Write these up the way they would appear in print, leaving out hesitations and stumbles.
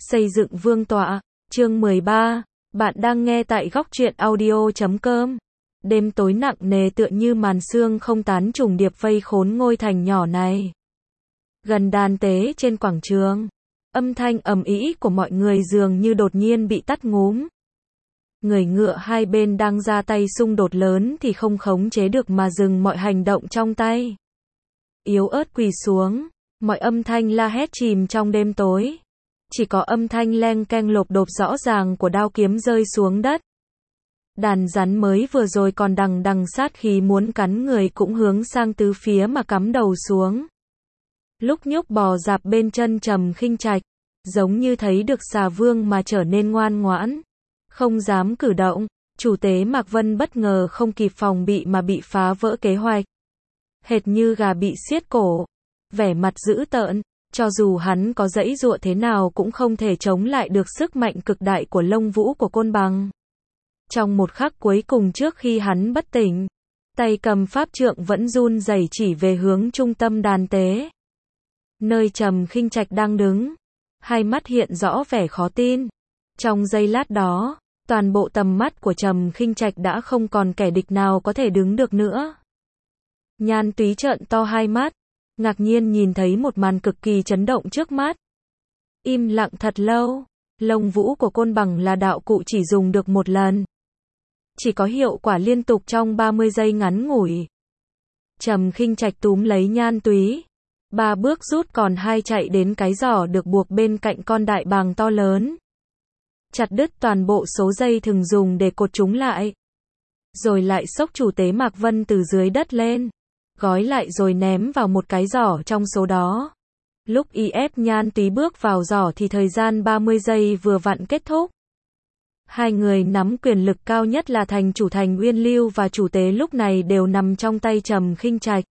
Xây dựng vương tọa, chương 13, bạn đang nghe tại góc truyện audio.com. Đêm tối nặng nề tựa như màn sương không tán trùng điệp vây khốn ngôi thành nhỏ này. Gần đàn tế trên quảng trường, âm thanh ầm ĩ của mọi người dường như đột nhiên bị tắt ngúm. Người ngựa hai bên đang ra tay xung đột lớn thì không khống chế được mà dừng mọi hành động trong tay. Yếu ớt quỳ xuống, mọi âm thanh la hét chìm trong đêm tối. Chỉ có âm thanh leng keng lộp độp rõ ràng của đao kiếm rơi xuống đất. Đàn rắn mới vừa rồi còn đằng đằng sát khí muốn cắn người cũng hướng sang tứ phía mà cắm đầu xuống. Lúc nhúc bò dạp bên chân Trầm Khinh Trạch, giống như thấy được xà vương mà trở nên ngoan ngoãn, không dám cử động. Chủ tế Mạc Vân bất ngờ không kịp phòng bị mà bị phá vỡ kế hoạch. Hệt như gà bị siết cổ, vẻ mặt dữ tợn, cho dù hắn có giãy giụa thế nào cũng không thể chống lại được sức mạnh cực đại của lông vũ của côn bằng. Trong một khắc cuối cùng trước khi hắn bất tỉnh, tay cầm pháp trượng vẫn run rẩy chỉ về hướng trung tâm đàn tế. Nơi Trầm Khinh Trạch đang đứng, hai mắt hiện rõ vẻ khó tin. Trong giây lát đó, toàn bộ tầm mắt của Trầm Khinh Trạch đã không còn kẻ địch nào có thể đứng được nữa. Nhan Túy trợn to hai mắt, ngạc nhiên nhìn thấy một màn cực kỳ chấn động trước mắt. Im lặng thật lâu, lông vũ của côn bằng là đạo cụ chỉ dùng được một lần. Chỉ có hiệu quả liên tục trong 30 giây ngắn ngủi. Trầm Khinh Trạch túm lấy Nhan Túy, 3 bước rút còn 2 chạy đến cái giỏ được buộc bên cạnh con đại bàng to lớn. Chặt đứt toàn bộ số dây thừng dùng để cột chúng lại. Rồi lại xốc chủ tế Mạc Vân từ dưới đất lên, gói lại rồi ném vào một cái giỏ trong số đó. Lúc y ép Nhan Túy bước vào giỏ thì thời gian 30 giây vừa vặn kết thúc. Hai người nắm quyền lực cao nhất là thành chủ thành Uyên Lưu và chủ tế lúc này đều nằm trong tay Trầm Khinh Trạch.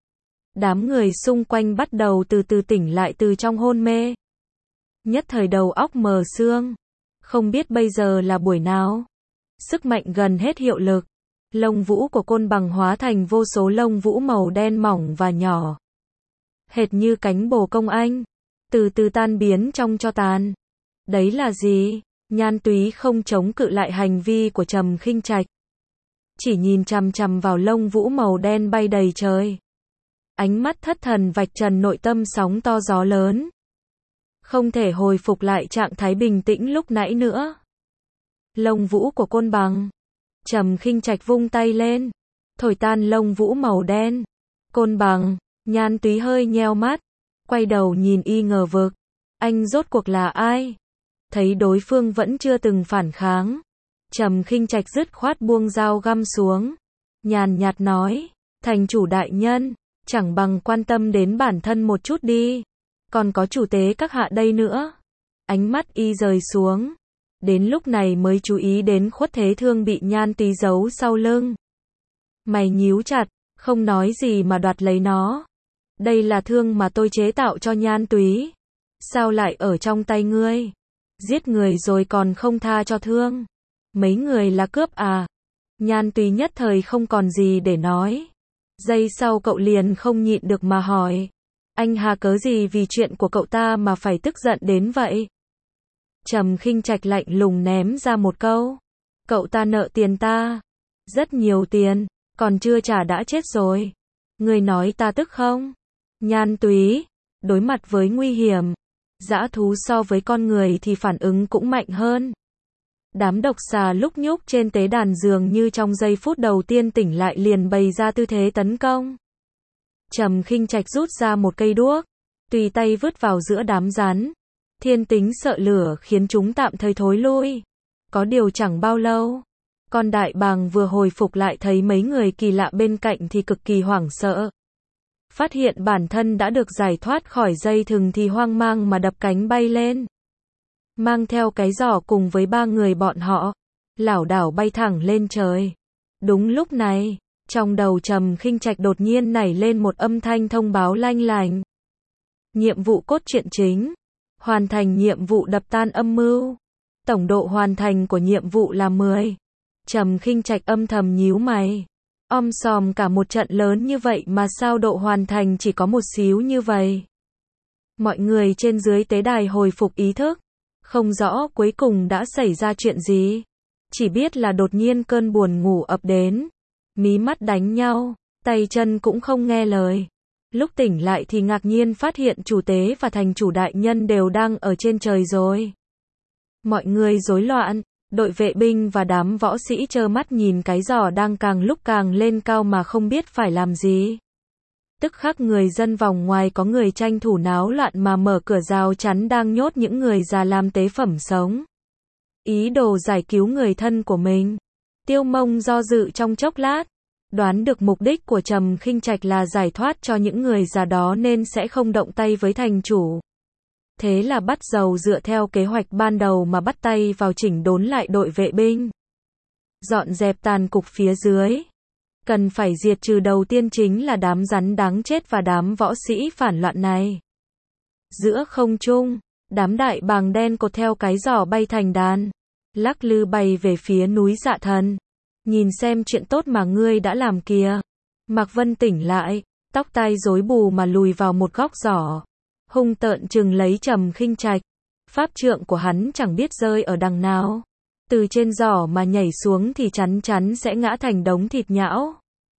Đám người xung quanh bắt đầu từ từ tỉnh lại từ trong hôn mê. Nhất thời đầu óc mờ sương, không biết bây giờ là buổi nào. Sức mạnh gần hết hiệu lực. Lông vũ của côn bằng hóa thành vô số lông vũ màu đen mỏng và nhỏ, hệt như cánh bồ công anh, từ từ tan biến trong tro tàn. Đấy là gì? Nhan Túy không chống cự lại hành vi của Trầm Khinh Trạch, chỉ nhìn chằm chằm vào lông vũ màu đen bay đầy trời. Ánh mắt thất thần vạch trần nội tâm sóng to gió lớn. Không thể hồi phục lại trạng thái bình tĩnh lúc nãy nữa. Lông vũ của côn bằng. Trầm Khinh Trạch vung tay lên, thổi tan lông vũ màu đen. Côn bằng. Nhan Túy hơi nheo mắt, quay đầu nhìn y ngờ vực. Anh rốt cuộc là ai? Thấy đối phương vẫn chưa từng phản kháng, Trầm Khinh Trạch dứt khoát buông dao găm xuống, nhàn nhạt nói, thành chủ đại nhân, chẳng bằng quan tâm đến bản thân một chút đi, còn có chủ tế các hạ đây nữa. Ánh mắt y rời xuống, đến lúc này mới chú ý đến Khuất Thế Thương bị Nhan Túy giấu sau lưng. Mày nhíu chặt, không nói gì mà đoạt lấy nó. Đây là thương mà tôi chế tạo cho Nhan Túy, sao lại ở trong tay ngươi? Giết người rồi còn không tha cho thương. Mấy người là cướp à? Nhan Túy nhất thời không còn gì để nói. Giây sau cậu liền không nhịn được mà hỏi. Anh hà cớ gì vì chuyện của cậu ta mà phải tức giận đến vậy? Trầm Khinh Trạch lạnh lùng ném ra một câu. Cậu ta nợ tiền ta. Rất nhiều tiền, còn chưa trả đã chết rồi. Người nói ta tức không? Nhan Túy, đối mặt với nguy hiểm, dã thú so với con người thì phản ứng cũng mạnh hơn. Đám độc xà lúc nhúc trên tế đàn dường như trong giây phút đầu tiên tỉnh lại liền bày ra tư thế tấn công. Trầm Khinh Trạch rút ra một cây đuốc, tùy tay vứt vào giữa đám rắn. Thiên tính sợ lửa khiến chúng tạm thời thối lui. Có điều chẳng bao lâu, con đại bàng vừa hồi phục lại thấy mấy người kỳ lạ bên cạnh thì cực kỳ hoảng sợ. Phát hiện bản thân đã được giải thoát khỏi dây thừng thì hoang mang mà đập cánh bay lên. Mang theo cái giỏ cùng với 3 người bọn họ, lảo đảo bay thẳng lên trời. Đúng lúc này, trong đầu Trầm Khinh Trạch đột nhiên nảy lên một âm thanh thông báo lanh lành. Nhiệm vụ cốt truyện chính. Hoàn thành nhiệm vụ đập tan âm mưu. Tổng độ hoàn thành của nhiệm vụ là 10. Trầm Khinh Trạch âm thầm nhíu mày. Sòm cả một trận lớn như vậy mà sao độ hoàn thành chỉ có một xíu như vậy. Mọi người trên dưới tế đài hồi phục ý thức, Không rõ cuối cùng đã xảy ra chuyện gì. Chỉ biết là đột nhiên cơn buồn ngủ ập đến. Mí mắt đánh nhau, tay chân cũng không nghe lời. Lúc tỉnh lại thì ngạc nhiên phát hiện chủ tế và thành chủ đại nhân đều đang ở trên trời rồi. Mọi người rối loạn, đội vệ binh và đám võ sĩ trơ mắt nhìn cái giỏ đang càng lúc càng lên cao mà không biết phải làm gì. Tức khắc người dân vòng ngoài có người tranh thủ náo loạn mà mở cửa rào chắn đang nhốt những người già làm tế phẩm sống. Ý đồ giải cứu người thân của mình. Tiêu Mông do dự trong chốc lát, đoán được mục đích của Trầm Khinh Trạch là giải thoát cho những người già đó nên sẽ không động tay với thành chủ. Thế là bắt đầu dựa theo kế hoạch ban đầu mà bắt tay vào chỉnh đốn lại đội vệ binh. Dọn dẹp tàn cục phía dưới. Cần phải diệt trừ đầu tiên chính là đám rắn đáng chết và đám võ sĩ phản loạn này. Giữa không trung, đám đại bàng đen cột theo cái giỏ bay thành đàn, lắc lư bay về phía núi Dạ Thần. Nhìn xem chuyện tốt mà ngươi đã làm kìa. Mạc Vân tỉnh lại, tóc tai rối bù mà lùi vào một góc giỏ. Hung tợn chừng lấy Trầm Khinh Trạch. Pháp trượng của hắn chẳng biết rơi ở đằng nào. Từ trên giỏ mà nhảy xuống thì chắn chắn sẽ ngã thành đống thịt nhão.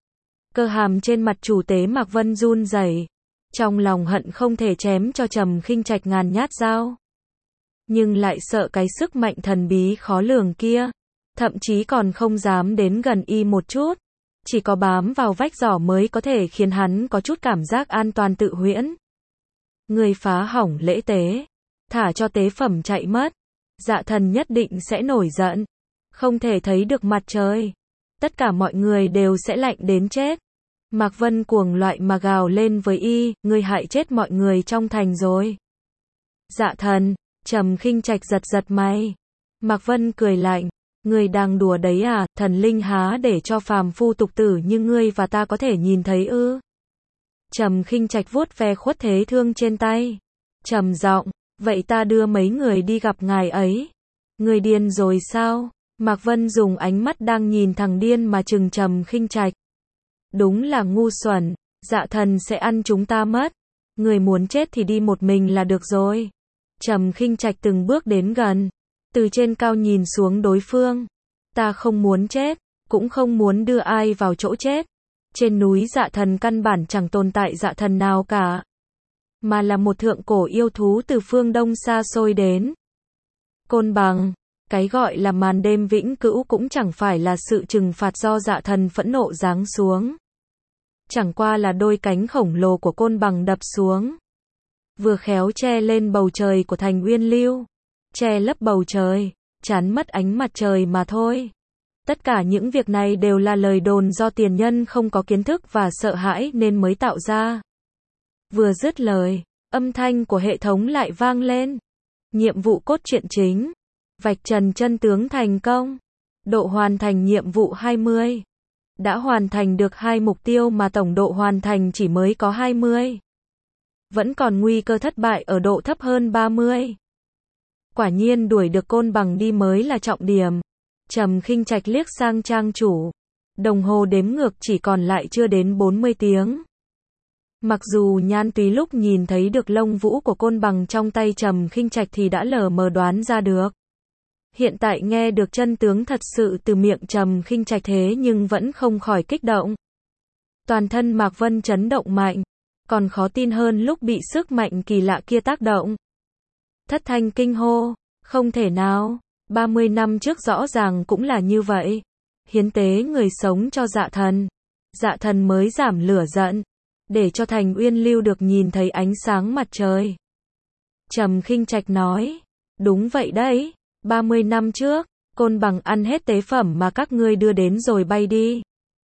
Cơ hàm trên mặt chủ tế Mạc Vân run rẩy, trong lòng hận không thể chém cho Trầm Khinh Trạch ngàn nhát dao. Nhưng lại sợ cái sức mạnh thần bí khó lường kia, thậm chí còn không dám đến gần y một chút. Chỉ có bám vào vách giỏ mới có thể khiến hắn có chút cảm giác an toàn tự huyễn. Người phá hỏng lễ tế, thả cho tế phẩm chạy mất. Dạ Thần nhất định sẽ nổi giận, không thể thấy được mặt trời. Tất cả mọi người đều sẽ lạnh đến chết. Mạc Vân cuồng loại mà gào lên với y, ngươi hại chết mọi người trong thành rồi. Dạ Thần, Trầm Khinh Trạch giật giật mày. Mạc Vân cười lạnh, ngươi đang đùa đấy à, thần linh há để cho phàm phu tục tử như ngươi và ta có thể nhìn thấy ư? Trầm Khinh Trạch vuốt ve khuất thế thương trên tay, trầm giọng, vậy ta đưa mấy người đi gặp ngài ấy. Ngươi điên rồi sao? Mạc Vân dùng ánh mắt đang nhìn thằng điên mà trừng Trầm Khinh Trạch. Đúng là ngu xuẩn, Dạ Thần sẽ ăn chúng ta mất. Người muốn chết thì đi một mình là được rồi. Trầm Khinh Trạch từng bước đến gần, từ trên cao nhìn xuống đối phương. Ta không muốn chết, cũng không muốn đưa ai vào chỗ chết. Trên núi Dạ Thần căn bản chẳng tồn tại dạ thần nào cả, mà là một thượng cổ yêu thú từ phương Đông xa xôi đến. Côn bằng, cái gọi là màn đêm vĩnh cửu cũng chẳng phải là sự trừng phạt do Dạ Thần phẫn nộ giáng xuống. Chẳng qua là đôi cánh khổng lồ của côn bằng đập xuống, vừa khéo che lên bầu trời của thành Uyên Lưu, che lấp bầu trời, chắn mất ánh mặt trời mà thôi. Tất cả những việc này đều là lời đồn do tiền nhân không có kiến thức và sợ hãi nên mới tạo ra. Vừa dứt lời, âm thanh của hệ thống lại vang lên. Nhiệm vụ cốt truyện chính. Vạch trần chân tướng thành công. Độ hoàn thành nhiệm vụ 20. Đã hoàn thành được 2 mục tiêu mà tổng độ hoàn thành chỉ mới có 20. Vẫn còn nguy cơ thất bại ở độ thấp hơn 30. Quả nhiên đuổi được côn bằng đi mới là trọng điểm. Trầm Khinh Trạch liếc sang trang chủ. Đồng hồ đếm ngược chỉ còn lại chưa đến 40 tiếng. Mặc dù Nhan Túy lúc nhìn thấy được lông vũ của côn bằng trong tay Trầm Khinh Trạch thì đã lờ mờ đoán ra được. Hiện tại nghe được chân tướng thật sự từ miệng Trầm Khinh Trạch thế nhưng vẫn không khỏi kích động. Toàn thân Mạc Vân chấn động mạnh, còn khó tin hơn lúc bị sức mạnh kỳ lạ kia tác động. Thất thanh kinh hô, không thể nào, 30 năm trước rõ ràng cũng là như vậy. Hiến tế người sống cho Dạ Thần. Dạ Thần mới giảm lửa giận, để cho thành Uyên Lưu được nhìn thấy ánh sáng mặt trời. Trầm Khinh Trạch nói, đúng vậy đấy, 30 năm trước, côn bằng ăn hết tế phẩm mà các ngươi đưa đến rồi bay đi.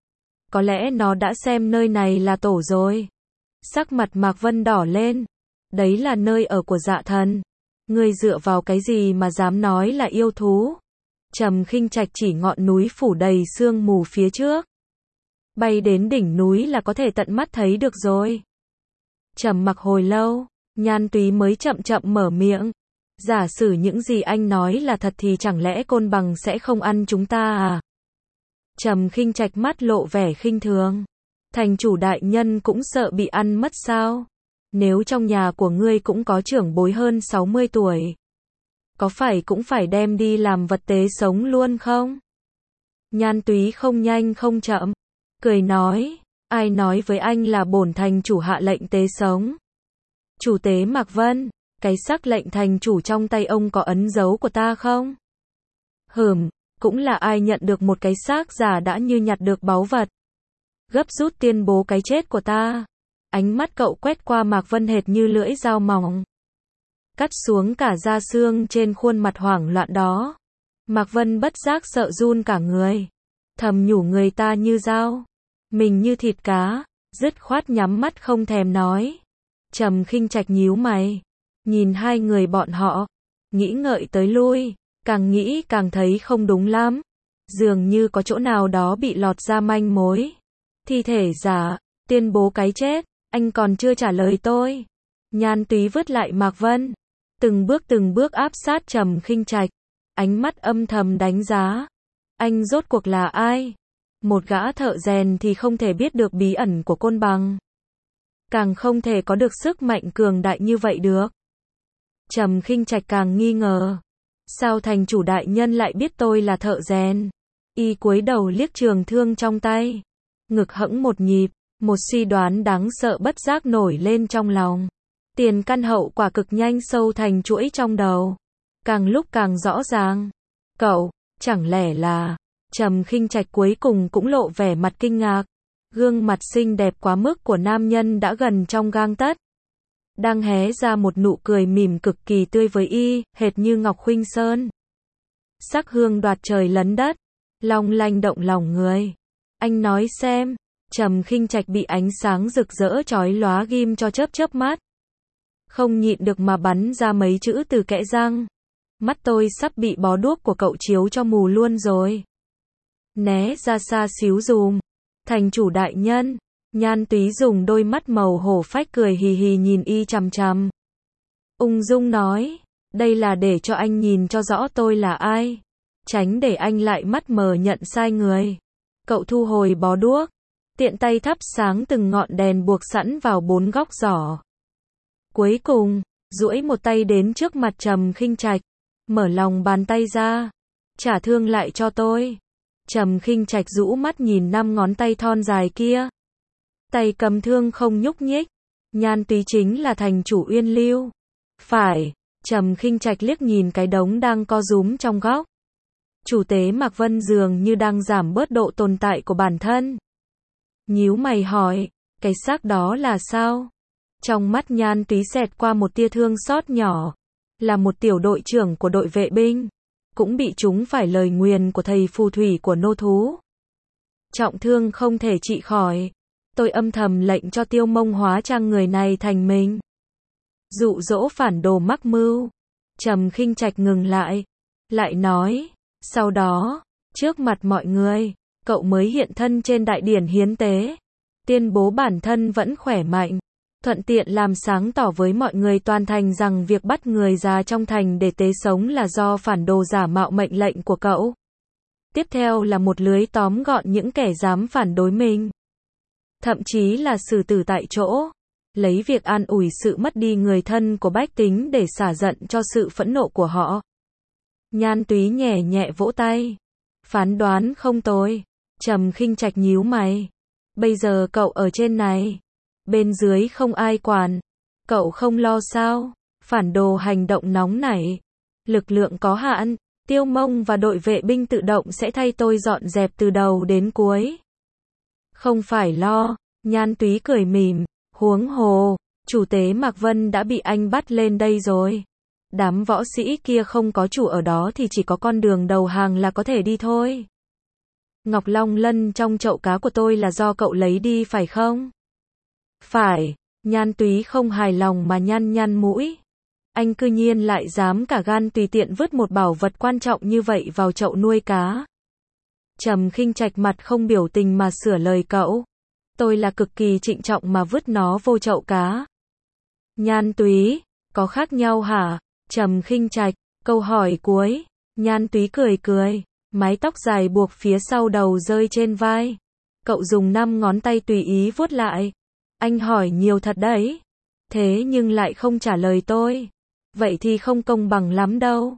Có lẽ nó đã xem nơi này là tổ rồi. Sắc mặt Mạc Vân đỏ lên. Đấy là nơi ở của Dạ Thần. Ngươi dựa vào cái gì mà dám nói là yêu thú? Trầm Khinh Trạch chỉ ngọn núi phủ đầy sương mù phía trước. Bay đến đỉnh núi là có thể tận mắt thấy được rồi. Trầm mặc hồi lâu, Nhan Túy mới chậm chậm mở miệng. Giả sử những gì anh nói là thật thì chẳng lẽ côn bằng sẽ không ăn chúng ta à? Trầm Khinh Trạch mắt lộ vẻ khinh thường. Thành chủ đại nhân cũng sợ bị ăn mất sao? Nếu trong nhà của ngươi cũng có trưởng bối hơn 60 tuổi. có phải cũng phải đem đi làm vật tế sống luôn không? Nhan Túy không nhanh không chậm, cười nói, ai nói với anh là bổn thành chủ hạ lệnh tế sống? Chủ tế Mạc Vân, cái sắc lệnh thành chủ trong tay ông có ấn dấu của ta không? Cũng là ai nhận được một cái xác giả đã như nhặt được báu vật. Gấp rút tuyên bố cái chết của ta. Ánh mắt cậu quét qua Mạc Vân hệt như lưỡi dao mỏng, cắt xuống cả da xương trên khuôn mặt hoảng loạn đó. Mạc Vân bất giác sợ run cả người, thầm nhủ người ta như dao, mình như thịt cá, dứt khoát nhắm mắt không thèm nói. Trầm Khinh Trạch nhíu mày, nhìn hai người bọn họ, nghĩ ngợi tới lui, càng nghĩ càng thấy không đúng lắm, dường như có chỗ nào đó bị lọt ra manh mối. Thi thể giả, tuyên bố cái chết, anh còn chưa trả lời tôi. Nhan Túy vứt lại Mạc Vân, từng bước áp sát Trầm Khinh Trạch, ánh mắt âm thầm đánh giá. Anh rốt cuộc là ai? Một gã thợ rèn thì không thể biết được bí ẩn của côn bằng, càng không thể có được sức mạnh cường đại như vậy được. Trầm Khinh Trạch càng nghi ngờ, sao thành chủ đại nhân lại biết tôi là thợ rèn? Y cúi đầu liếc trường thương trong tay, ngực hẫng một nhịp, một suy đoán đáng sợ bất giác nổi lên trong lòng. Tiền căn hậu quả cực nhanh sâu thành chuỗi trong đầu, càng lúc càng rõ ràng. Cậu, chẳng lẽ là... Trầm Khinh Trạch cuối cùng cũng lộ vẻ mặt kinh ngạc. Gương mặt xinh đẹp quá mức của nam nhân đã gần trong gang tấc, đang hé ra một nụ cười mỉm cực kỳ tươi với y, hệt như ngọc khuynh sơn. Sắc hương đoạt trời lấn đất, long lanh động lòng người. Anh nói xem. Trầm Khinh Trạch bị ánh sáng rực rỡ chói lóa ghim cho chớp mắt, không nhịn được mà bắn ra mấy chữ từ kẽ răng. Mắt tôi sắp bị bó đuốc của cậu chiếu cho mù luôn rồi. Né ra xa xíu dùm. Thành chủ đại nhân. Nhan Túy dùng đôi mắt màu hổ phách cười hì hì nhìn y chằm chằm. Ung dung nói, đây là để cho anh nhìn cho rõ tôi là ai, tránh để anh lại mắt mờ nhận sai người. Cậu thu hồi bó đuốc, tiện tay thắp sáng từng ngọn đèn buộc sẵn vào 4 góc giỏ. Cuối cùng, duỗi một tay đến trước mặt Trầm Khinh Trạch, mở lòng bàn tay ra, trả thương lại cho tôi. Trầm Khinh Trạch rũ mắt nhìn 5 ngón tay thon dài kia, tay cầm thương không nhúc nhích. Nhan Túy chính là thành chủ Uyên Lưu. Phải. Trầm Khinh Trạch liếc nhìn cái đống đang co rúm trong góc. Chủ tế Mạc Vân dường như đang giảm bớt độ tồn tại của bản thân. Nhíu mày hỏi, cái xác đó là sao? Trong mắt Nhan Túy xẹt qua một tia thương xót nhỏ, là một tiểu đội trưởng của đội vệ binh, cũng bị trúng phải lời nguyền của thầy phù thủy của nô thú. Trọng thương không thể trị khỏi. Tôi âm thầm lệnh cho Tiêu Mông hóa trang người này thành mình, dụ dỗ phản đồ mắc mưu. Trầm Khinh Trạch ngừng lại nói, sau đó, trước mặt mọi người, cậu mới hiện thân trên đại điển hiến tế, tuyên bố bản thân vẫn khỏe mạnh, thuận tiện làm sáng tỏ với mọi người toàn thành rằng việc bắt người già trong thành để tế sống là do phản đồ giả mạo mệnh lệnh của cậu. Tiếp theo là một lưới tóm gọn những kẻ dám phản đối mình, thậm chí là xử tử tại chỗ, lấy việc an ủi sự mất đi người thân của bách tính để xả giận cho sự phẫn nộ của họ. Nhan Túy nhẹ nhẹ vỗ tay, phán đoán không tồi. Trầm Khinh Trạch nhíu mày, bây giờ cậu ở trên này, bên dưới không ai quản, cậu không lo sao? Phản đồ hành động nóng nảy, lực lượng có hạn, Tiêu Mông và đội vệ binh tự động sẽ thay tôi dọn dẹp từ đầu đến cuối. Không phải lo. Nhan Túy cười mỉm, huống hồ, chủ tế Mạc Vân đã bị anh bắt lên đây rồi. Đám võ sĩ kia không có chủ ở đó thì chỉ có con đường đầu hàng là có thể đi thôi. Ngọc Long Lân trong chậu cá của tôi là do cậu lấy đi phải không? Phải. Nhan Túy không hài lòng mà nhăn mũi. Anh cư nhiên lại dám cả gan tùy tiện vứt một bảo vật quan trọng như vậy vào chậu nuôi cá. Trầm Khinh Trạch mặt không biểu tình mà sửa lời cậu. Tôi là cực kỳ trịnh trọng mà vứt nó vô chậu cá. Nhan Túy, có khác nhau hả? Trầm Khinh Trạch, câu hỏi cuối. Nhan Túy cười, mái tóc dài buộc phía sau đầu rơi trên vai. Cậu dùng 5 ngón tay tùy ý vuốt lại. Anh hỏi nhiều thật đấy. Thế nhưng lại không trả lời tôi. Vậy thì không công bằng lắm đâu.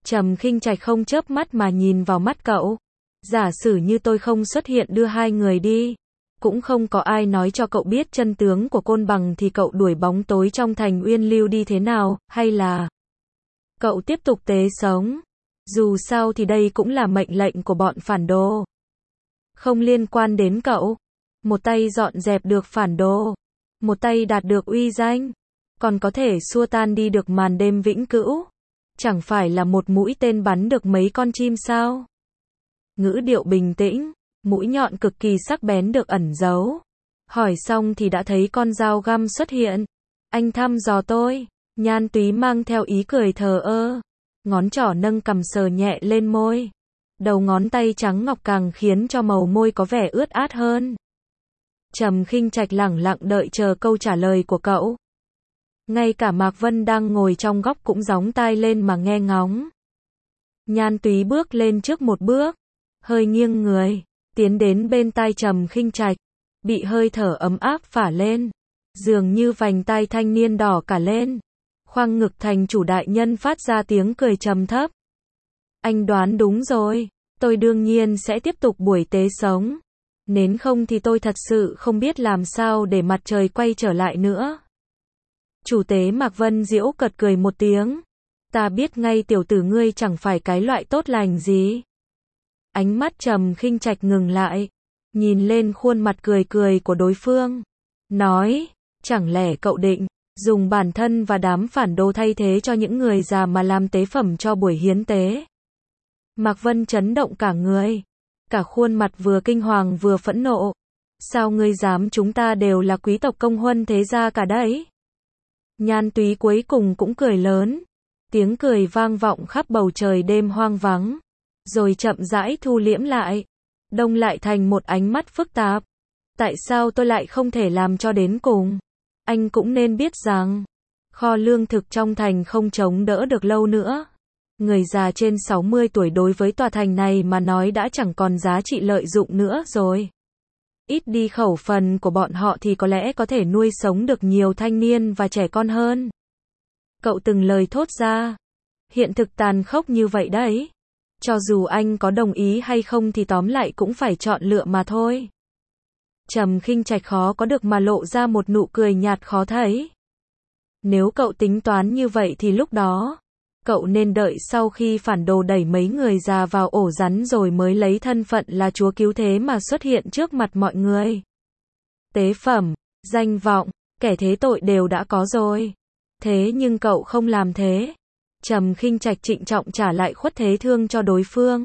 Trầm Khinh Trạch không chớp mắt mà nhìn vào mắt cậu. Giả sử như tôi không xuất hiện đưa hai người đi, cũng không có ai nói cho cậu biết chân tướng của Côn Bằng thì cậu đuổi bóng tối trong thành Uyên Lưu đi thế nào, hay là cậu tiếp tục tế sống? Dù sao thì đây cũng là mệnh lệnh của bọn phản đồ. Không liên quan đến cậu. Một tay dọn dẹp được phản đồ, một tay đạt được uy danh, còn có thể xua tan đi được màn đêm vĩnh cửu. Chẳng phải là một mũi tên bắn được mấy con chim sao? Ngữ điệu bình tĩnh, mũi nhọn cực kỳ sắc bén được ẩn giấu. Hỏi xong thì đã thấy con dao găm xuất hiện. Anh thăm dò tôi. Nhan Túy mang theo ý cười thờ ơ. Ngón trỏ nâng cằm sờ nhẹ lên môi. Đầu ngón tay trắng ngọc càng khiến cho màu môi có vẻ ướt át hơn. Trầm Khinh Trạch lẳng lặng đợi chờ câu trả lời của cậu. Ngay cả Mạc Vân đang ngồi trong góc cũng gióng tai lên mà nghe ngóng. Nhan Túy bước lên trước một bước, hơi nghiêng người, tiến đến bên tai Trầm Khinh Trạch, bị hơi thở ấm áp phả lên, dường như vành tai thanh niên đỏ cả lên. Khoang ngực thành chủ đại nhân phát ra tiếng cười trầm thấp. Anh đoán đúng rồi, tôi đương nhiên sẽ tiếp tục buổi tế sống. Nếu không thì tôi thật sự không biết làm sao để mặt trời quay trở lại nữa. Chủ tế Mạc Vân giễu cợt cười một tiếng. Ta biết ngay tiểu tử ngươi chẳng phải cái loại tốt lành gì. Ánh mắt Trầm Khinh Trạch ngừng lại, nhìn lên khuôn mặt cười cười của đối phương. Nói, chẳng lẽ cậu định dùng bản thân và đám phản đồ thay thế cho những người già mà làm tế phẩm cho buổi hiến tế? Mạc Vân chấn động cả người, cả khuôn mặt vừa kinh hoàng vừa phẫn nộ. Sao ngươi dám, chúng ta đều là quý tộc công huân thế gia cả đấy. Nhan Túy cuối cùng cũng cười lớn, tiếng cười vang vọng khắp bầu trời đêm hoang vắng, rồi chậm rãi thu liễm lại, đông lại thành một ánh mắt phức tạp. Tại sao tôi lại không thể làm cho đến cùng? Anh cũng nên biết rằng, kho lương thực trong thành không chống đỡ được lâu nữa. Người già trên 60 tuổi đối với tòa thành này mà nói đã chẳng còn giá trị lợi dụng nữa rồi. Ít đi khẩu phần của bọn họ thì có lẽ có thể nuôi sống được nhiều thanh niên và trẻ con hơn. Cậu từng lời thốt ra. Hiện thực tàn khốc như vậy đấy. Cho dù anh có đồng ý hay không thì tóm lại cũng phải chọn lựa mà thôi. Trầm Khinh Trạch khó có được mà lộ ra một nụ cười nhạt khó thấy. Nếu cậu tính toán như vậy thì lúc đó, cậu nên đợi sau khi phản đồ đẩy mấy người già vào ổ rắn rồi mới lấy thân phận là chúa cứu thế mà xuất hiện trước mặt mọi người. Tế phẩm, danh vọng, kẻ thế tội đều đã có rồi. Thế nhưng cậu không làm thế. Trầm Khinh Trạch trịnh trọng trả lại khuất thế thương cho đối phương.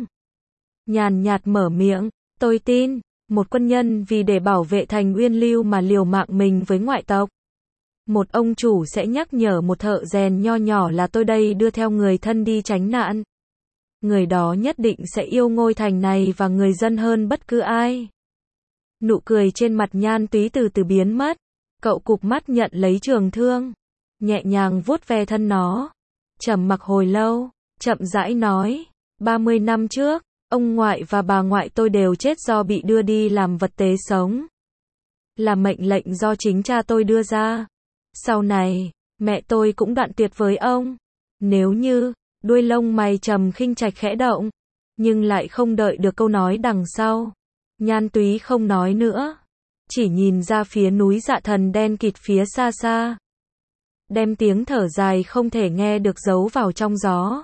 Nhàn nhạt mở miệng, tôi tin, một quân nhân vì để bảo vệ thành Uyên Lưu mà liều mạng mình với ngoại tộc. Một ông chủ sẽ nhắc nhở một thợ rèn nho nhỏ là tôi đây đưa theo người thân đi tránh nạn. Người đó nhất định sẽ yêu ngôi thành này và người dân hơn bất cứ ai. Nụ cười trên mặt Nhan Túy từ từ biến mất. Cậu cụp mắt nhận lấy trường thương, nhẹ nhàng vuốt ve thân nó. Trầm mặc hồi lâu, chậm rãi nói, 30 năm trước, ông ngoại và bà ngoại tôi đều chết do bị đưa đi làm vật tế sống. Là mệnh lệnh do chính cha tôi đưa ra. Sau này, mẹ tôi cũng đoạn tuyệt với ông. Nếu như, đuôi lông mày Trầm Khinh Trạch khẽ động, nhưng lại không đợi được câu nói đằng sau. Nhan Túy không nói nữa, chỉ nhìn ra phía núi Dạ Thần đen kịt phía xa xa. Đem tiếng thở dài không thể nghe được giấu vào trong gió.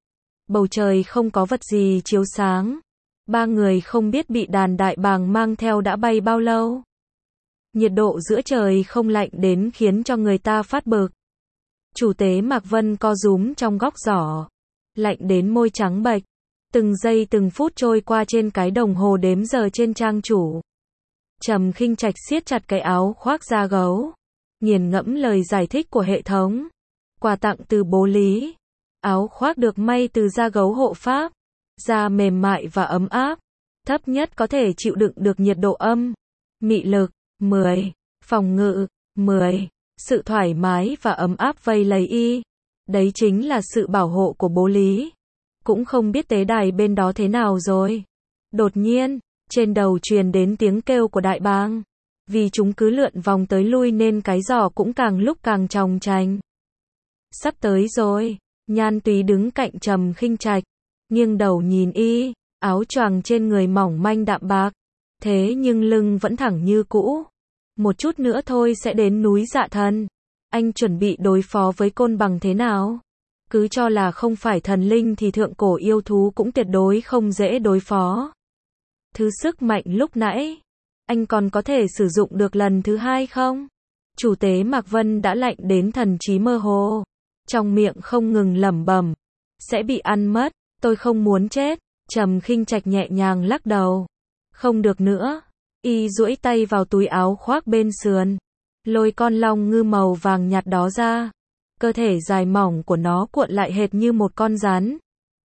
Bầu trời không có vật gì chiếu sáng. Ba người không biết bị đàn đại bàng mang theo đã bay bao lâu. Nhiệt độ giữa trời không lạnh đến khiến cho người ta phát bực. Chủ tế Mạc Vân co rúm trong góc giỏ, lạnh đến môi trắng bệch. Từng giây từng phút trôi qua trên cái đồng hồ đếm giờ trên trang chủ. Trầm Khinh Trạch siết chặt cái áo khoác da gấu, nghiền ngẫm lời giải thích của hệ thống. Quà tặng từ bố Lý. Áo khoác được may từ da gấu hộ pháp, da mềm mại và ấm áp, thấp nhất có thể chịu đựng được nhiệt độ âm. Mị lực 10, phòng ngự 10, sự thoải mái và ấm áp vây lấy y. Đấy chính là sự bảo hộ của bố Lý. Cũng không biết tế đài bên đó thế nào rồi. Đột nhiên, trên đầu truyền đến tiếng kêu của đại bàng. Vì chúng cứ lượn vòng tới lui nên cái giỏ cũng càng lúc càng chòng chành. Sắp tới rồi. Nhan Túy đứng cạnh Trầm Khinh Trạch, nghiêng đầu nhìn y, áo choàng trên người mỏng manh đạm bạc, thế nhưng lưng vẫn thẳng như cũ. Một chút nữa thôi sẽ đến núi Dạ Thần. Anh chuẩn bị đối phó với Côn Bằng thế nào? Cứ cho là không phải thần linh thì thượng cổ yêu thú cũng tuyệt đối không dễ đối phó. Thứ sức mạnh lúc nãy, anh còn có thể sử dụng được lần thứ hai không? Chủ tế Mạc Vân đã lạnh đến thần trí mơ hồ, trong miệng không ngừng lẩm bẩm, sẽ bị ăn mất, tôi không muốn chết. Trầm Khinh Trạch nhẹ nhàng lắc đầu, không được nữa. Y duỗi tay vào túi áo khoác bên sườn, lôi con long ngư màu vàng nhạt đó ra. Cơ thể dài mỏng của nó cuộn lại hệt như một con rắn,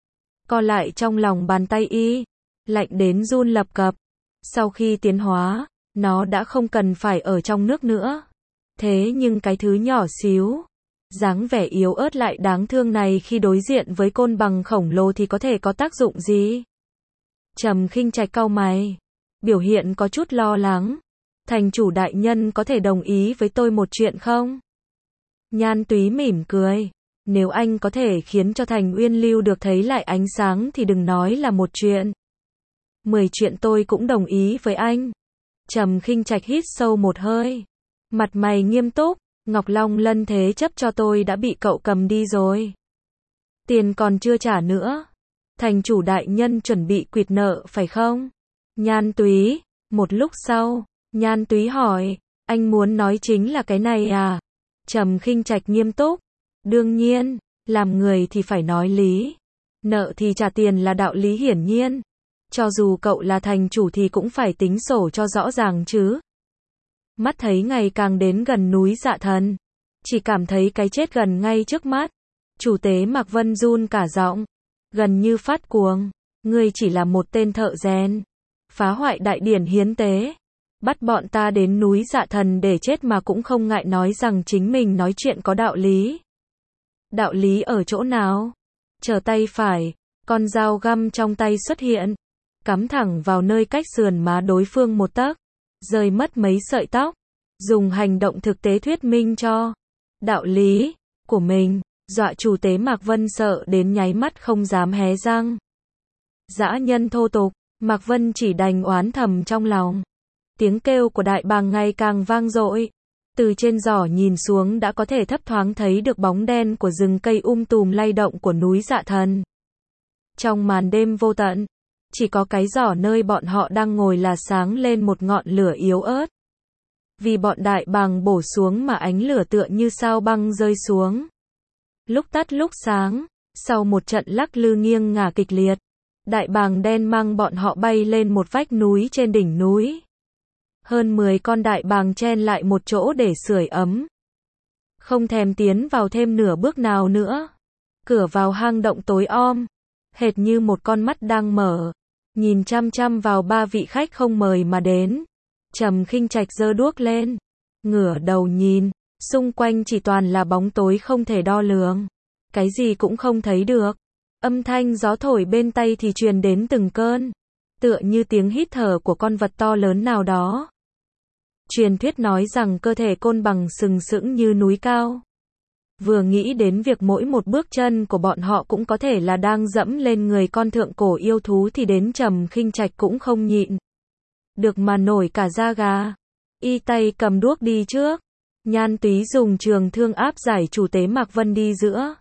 co lại trong lòng bàn tay y, lạnh đến run lập cập. Sau khi tiến hóa, nó đã không cần phải ở trong nước nữa. Thế nhưng cái thứ nhỏ xíu, dáng vẻ yếu ớt lại đáng thương này khi đối diện với côn bằng khổng lồ thì có thể có tác dụng gì? Trầm Khinh Trạch cau mày, biểu hiện có chút lo lắng. Thành chủ đại nhân có thể đồng ý với tôi một chuyện không? Nhan Túy mỉm cười, nếu anh có thể khiến cho Thành Uyên Lưu được thấy lại ánh sáng thì đừng nói là một chuyện. 10 chuyện tôi cũng đồng ý với anh. Trầm Khinh Trạch hít sâu một hơi, mặt mày nghiêm túc, Ngọc Long Lân thế chấp cho tôi đã bị cậu cầm đi rồi. Tiền còn chưa trả nữa. Thành chủ đại nhân chuẩn bị quỵt nợ phải không? Nhan Túy, một lúc sau, Nhan Túy hỏi, anh muốn nói chính là cái này à? Trầm Khinh Trạch nghiêm túc, đương nhiên, làm người thì phải nói lý. Nợ thì trả tiền là đạo lý hiển nhiên. Cho dù cậu là thành chủ thì cũng phải tính sổ cho rõ ràng chứ. Mắt thấy ngày càng đến gần núi Dạ Thần, chỉ cảm thấy cái chết gần ngay trước mắt. Chủ tế Mạc Vân run cả giọng, gần như phát cuồng. Ngươi chỉ là một tên thợ rèn, phá hoại đại điển hiến tế, bắt bọn ta đến núi Dạ Thần để chết mà cũng không ngại nói rằng chính mình nói chuyện có đạo lý. Đạo lý ở chỗ nào? Trở tay phải, con dao găm trong tay xuất hiện, cắm thẳng vào nơi cách sườn má đối phương một tấc, rơi mất mấy sợi tóc, dùng hành động thực tế thuyết minh cho đạo lý của mình, dọa chủ tế Mạc Vân sợ đến nháy mắt không dám hé răng. Dã nhân thô tục, Mạc Vân chỉ đành oán thầm trong lòng. Tiếng kêu của đại bàng ngày càng vang dội. Từ trên giỏ nhìn xuống đã có thể thấp thoáng thấy được bóng đen của rừng cây tùm lay động của núi Dạ Thần. Trong màn đêm vô tận, chỉ có cái giỏ nơi bọn họ đang ngồi là sáng lên một ngọn lửa yếu ớt. Vì bọn đại bàng bổ xuống mà ánh lửa tựa như sao băng rơi xuống. Lúc tắt lúc sáng, sau một trận lắc lư nghiêng ngả kịch liệt, đại bàng đen mang bọn họ bay lên một vách núi trên đỉnh núi. Hơn 10 con đại bàng chen lại một chỗ để sưởi ấm. Không thèm tiến vào thêm nửa bước nào nữa. Cửa vào hang động tối om, hệt như một con mắt đang mở, nhìn chăm chăm vào 3 vị khách không mời mà đến. Trầm Khinh Trạch giơ đuốc lên, ngửa đầu nhìn, xung quanh chỉ toàn là bóng tối không thể đo lường. Cái gì cũng không thấy được. Âm thanh gió thổi bên tai thì truyền đến từng cơn, tựa như tiếng hít thở của con vật to lớn nào đó. Truyền thuyết nói rằng cơ thể côn bằng sừng sững như núi cao. Vừa nghĩ đến việc mỗi một bước chân của bọn họ cũng có thể là đang dẫm lên người con thượng cổ yêu thú thì đến Trầm Khinh Trạch cũng không nhịn được mà nổi cả da gà. Y tay cầm đuốc đi trước, Nhan Túy dùng trường thương áp giải chủ tế Mạc Vân đi giữa.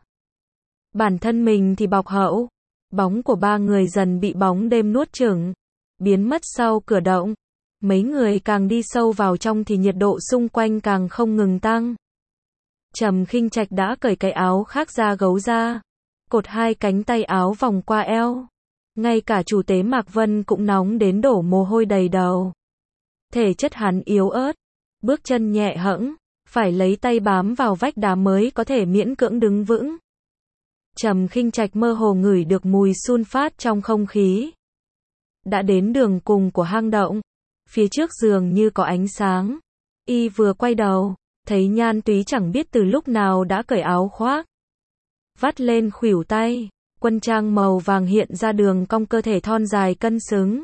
Bản thân mình thì bọc hậu. Bóng của 3 người dần bị bóng đêm nuốt chửng, biến mất sau cửa động. Mấy người càng đi sâu vào trong thì nhiệt độ xung quanh càng không ngừng tăng. Trầm Khinh Trạch đã cởi cái áo khác da gấu ra, cột 2 cánh tay áo vòng qua eo. Ngay cả chủ tế Mạc Vân cũng nóng đến đổ mồ hôi đầy đầu. Thể chất hắn yếu ớt, bước chân nhẹ hẫng, phải lấy tay bám vào vách đá mới có thể miễn cưỡng đứng vững. Trầm Khinh Trạch mơ hồ ngửi được mùi sun phát trong không khí. Đã đến đường cùng của hang động, phía trước dường như có ánh sáng. Y vừa quay đầu, thấy Nhan Túy chẳng biết từ lúc nào đã cởi áo khoác, vắt lên khuỷu tay, quân trang màu vàng hiện ra đường cong cơ thể thon dài cân xứng.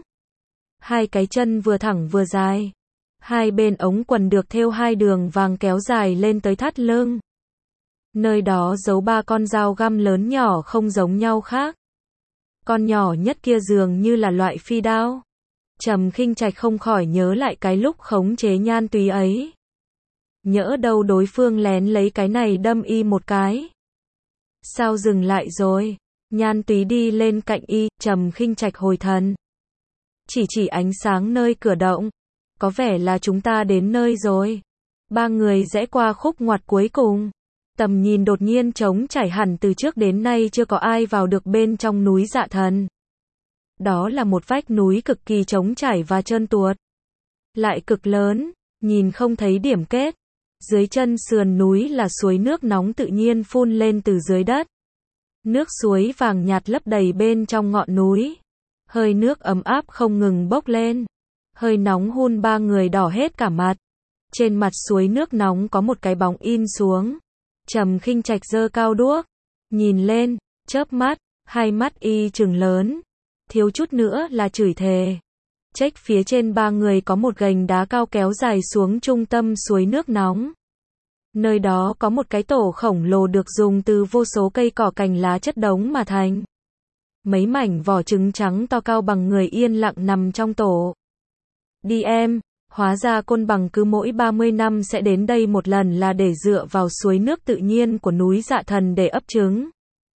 2 cái chân vừa thẳng vừa dài, hai bên ống quần được thêu 2 đường vàng kéo dài lên tới thắt lưng. Nơi đó giấu 3 con dao găm lớn nhỏ không giống nhau khác. Con nhỏ nhất kia dường như là loại phi đao. Trầm Khinh Trạch không khỏi nhớ lại cái lúc khống chế Nhan Túy ấy. Nhỡ đâu đối phương lén lấy cái này đâm y một cái. Sao dừng lại rồi? Nhan Túy đi lên cạnh y, Trầm Khinh Trạch hồi thần. Chỉ ánh sáng nơi cửa động. Có vẻ là chúng ta đến nơi rồi. 3 người rẽ qua khúc ngoặt cuối cùng. Tầm nhìn đột nhiên trống trải hẳn, từ trước đến nay chưa có ai vào được bên trong núi Dạ Thần. Đó là một vách núi cực kỳ trống trải và trơn tuột. Lại cực lớn, nhìn không thấy điểm kết. Dưới chân sườn núi là suối nước nóng tự nhiên phun lên từ dưới đất. Nước suối vàng nhạt lấp đầy bên trong ngọn núi. Hơi nước ấm áp không ngừng bốc lên. Hơi nóng hun 3 người đỏ hết cả mặt. Trên mặt suối nước nóng có một cái bóng in xuống. Trầm Khinh Trạch giơ cao đuốc, nhìn lên, chớp mắt, hai mắt y trừng lớn, thiếu chút nữa là chửi thề. Trách phía trên 3 người có một gành đá cao kéo dài xuống trung tâm suối nước nóng. Nơi đó có một cái tổ khổng lồ được dùng từ vô số cây cỏ cành lá chất đống mà thành. Mấy mảnh vỏ trứng trắng to cao bằng người yên lặng nằm trong tổ. Đi em, hóa ra Côn Bằng cứ mỗi 30 năm sẽ đến đây một lần là để dựa vào suối nước tự nhiên của núi Dạ Thần để ấp trứng.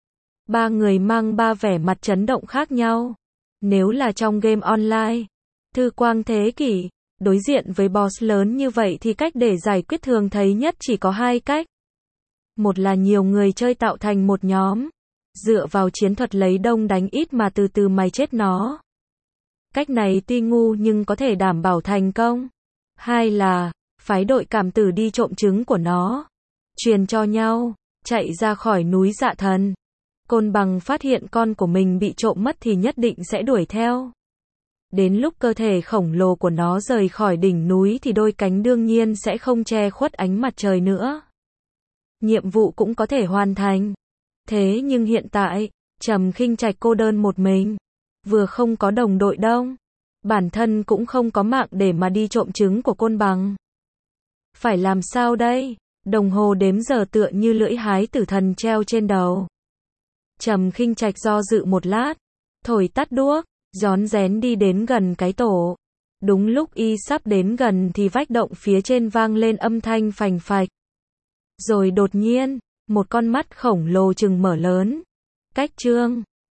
3 người mang 3 vẻ mặt chấn động khác nhau. Nếu là trong game online, Thư Quang thế kỷ, đối diện với boss lớn như vậy thì cách để giải quyết thường thấy nhất chỉ có 2 cách. Một là nhiều người chơi tạo thành một nhóm, dựa vào chiến thuật lấy đông đánh ít mà từ từ mày chết nó. Cách này tuy ngu nhưng có thể đảm bảo thành công. 2 là phái đội cảm tử đi trộm trứng của nó, truyền cho nhau, chạy ra khỏi núi Dạ Thần. Côn Bằng phát hiện con của mình bị trộm mất thì nhất định sẽ đuổi theo. Đến lúc cơ thể khổng lồ của nó rời khỏi đỉnh núi thì đôi cánh đương nhiên sẽ không che khuất ánh mặt trời nữa. Nhiệm vụ cũng có thể hoàn thành. Thế nhưng hiện tại, Trầm Khinh Trạch cô đơn một mình. Vừa không có đồng đội đông, bản thân cũng không có mạng để mà đi trộm trứng của Côn Bằng. Phải làm sao đây? Đồng hồ đếm giờ tựa như lưỡi hái tử thần treo trên đầu. Trầm Khinh Trạch do dự một lát, thổi tắt đuốc, rón rén đi đến gần cái tổ. Đúng lúc y sắp đến gần thì vách động phía trên vang lên âm thanh phành phạch. Rồi đột nhiên, một con mắt khổng lồ trừng mở lớn. Cách trương,